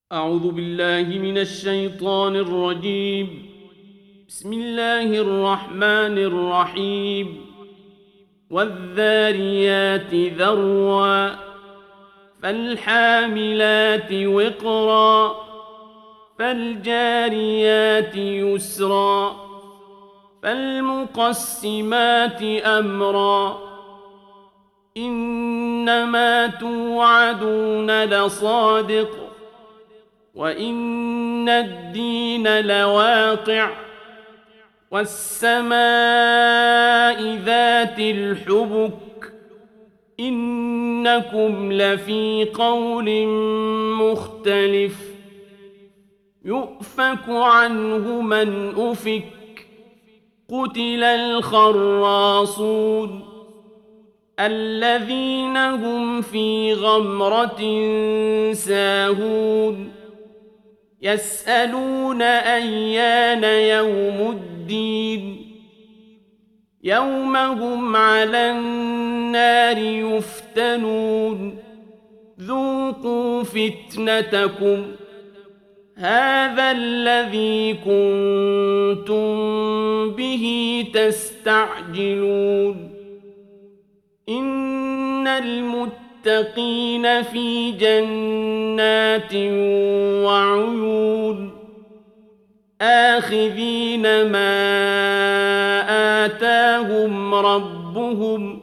أعوذ بالله من الشيطان الرجيم. بسم الله الرحمن الرحيم. والذاريات ذروا فالحاملات وقرا فالجاريات يسرا فالمقسمات أمرا إنما توعدون لصادق وإن الدين لواقع والسماء ذات الحبك إنكم لفي قول مختلف يؤفك عنه من أفك قتل الخراصون الذين هم في غمرة ساهون يسألون أيان يوم الدين يوم هم على النار يفتنون ذوقوا فتنتكم هذا الذي كنتم به تستعجلون إن المتقين في جنات وعيون آخذين ما آتاهم ربهم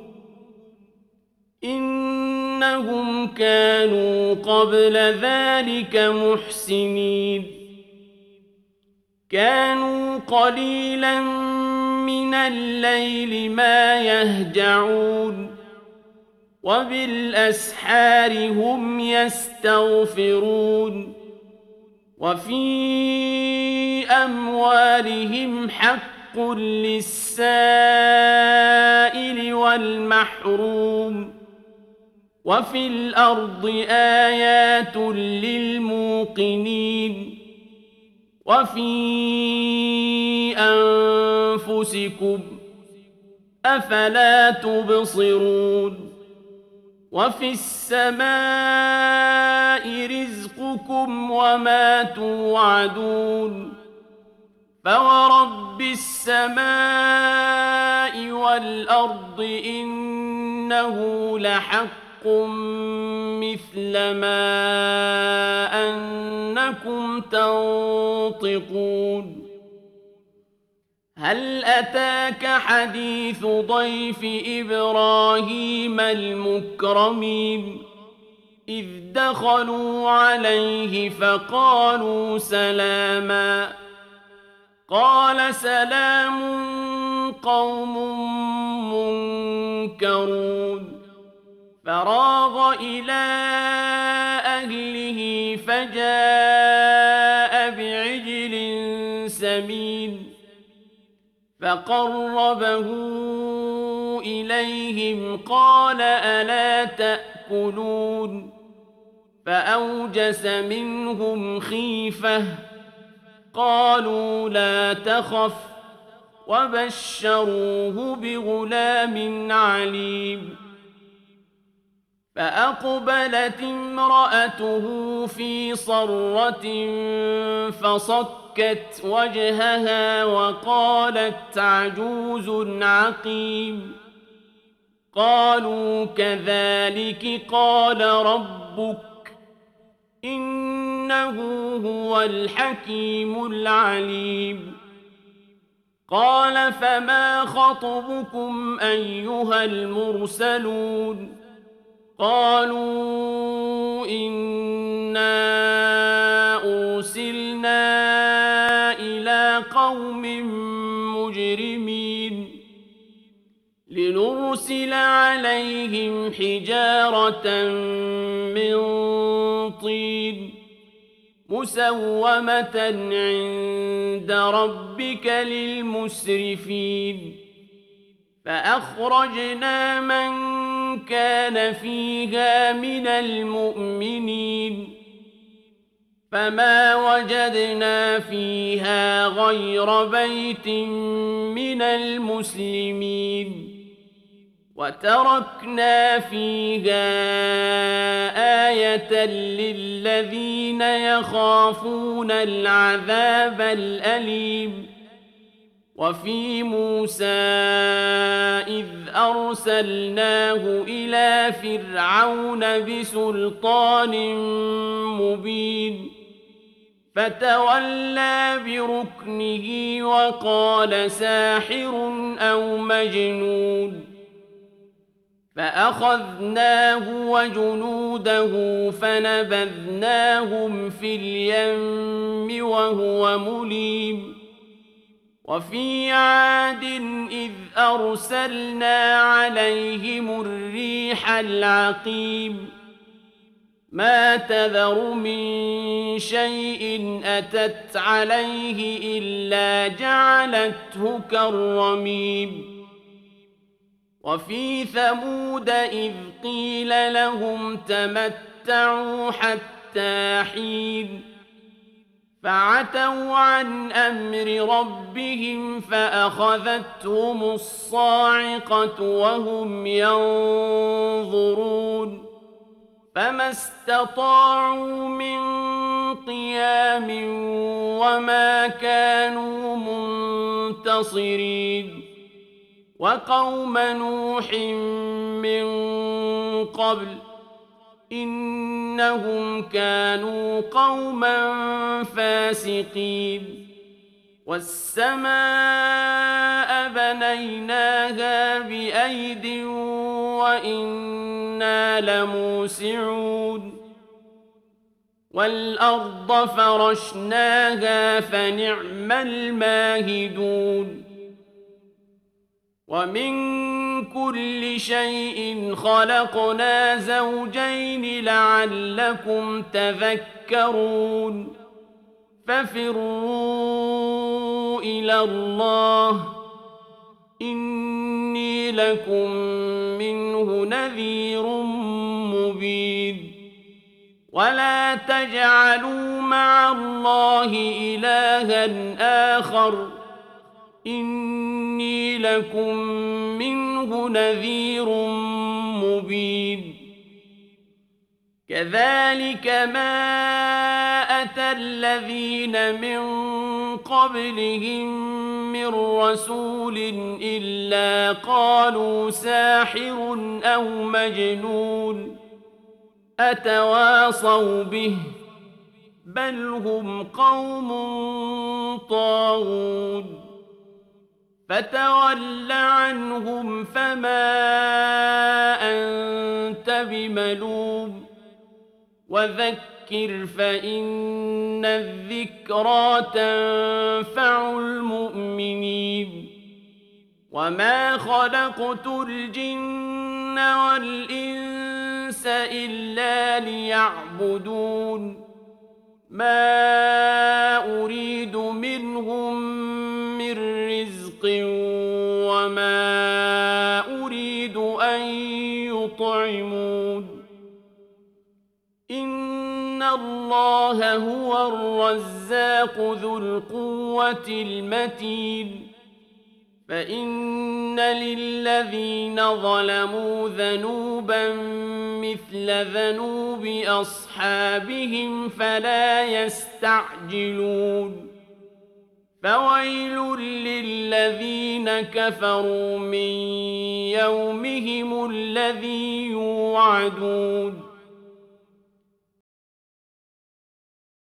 إنهم كانوا قبل ذلك محسنين كانوا قليلا من الليل ما يهجعون وبالأسحار هم يستغفرون وفي أموالهم حق للسائل والمحروم وفي الأرض آيات للموقنين وفي أنفسكم أفلا تبصرون وفي السماء رزقكم وما توعدون فورب السماء والأرض إنه لحق مثل ما أنكم تنطقون هل أتاك حديث ضيف إبراهيم المكرمين إذ دخلوا عليه فقالوا سلاما قال سلام قوم منكرون فراغ إلى أهله فجاء بعجل سمين فقربه إليهم قال ألا تأكلون فأوجس منهم خيفة قالوا لا تخف وبشروه بغلام عليم فأقبلت امرأته في صرة فصكت وجهها وقالت عجوز عقيم قالوا كذلك قال ربك إنه هو الحكيم العليم قال فما خطبكم أيها المرسلون قالوا إنا أرسلنا إلى قوم مجرمين لنرسل عليهم حجارة من طين مسومة عند ربك للمسرفين فأخرجنا من كان فيها من المؤمنين فما وجدنا فيها غير بيت من المسلمين وتركنا فيها آية للذين يخافون العذاب الأليم وفي موسى إذ أرسلناه إلى فرعون بسلطان مبين فتولى بركنه وقال ساحر أو مجنون فأخذناه وجنوده فنبذناهم في اليم وهو مليم وفي عاد إذ أرسلنا عليهم الريح العقيم ما تذر من شيء أتت عليه إلا جعلته كالرميم وفي ثمود إذ قيل لهم تمتعوا حتى حين فعتوا عن أمر ربهم فأخذتهم الصاعقة وهم ينظرون فما استطاعوا من قيام وما كانوا منتصرين وقوم نوح من قبل إنهم كانوا قوما فاسقين والسماء بنيناها بأيد وإنا لموسعون والأرض فرشناها فنعم الماهدون ومن كل شيء خلقنا زوجين لعلكم تذكرون ففروا إلى الله إني لكم منه نذير مبين ولا تجعلوا مع الله إلها آخر إني لكم منه نذير مبين كذلك ما أتى الذين من قبلهم من رسول إلا قالوا ساحر أو مجنون أتواصوا به بل هم قوم طاغون فتول عنهم فما أنت بملوم وذكر فإن الذكرى تنفع المؤمنين وما خلقت الجن والإنس إلا ليعبدون ما أريد منهم من رزق وما أريد أن يطعمون إن الله هو الرزاق ذو القوة المتين فإن للذين ظلموا ذنوبا مثل ذنوب أصحابهم فلا يستعجلون فويل للذين كفروا من يومهم الذي يوعدون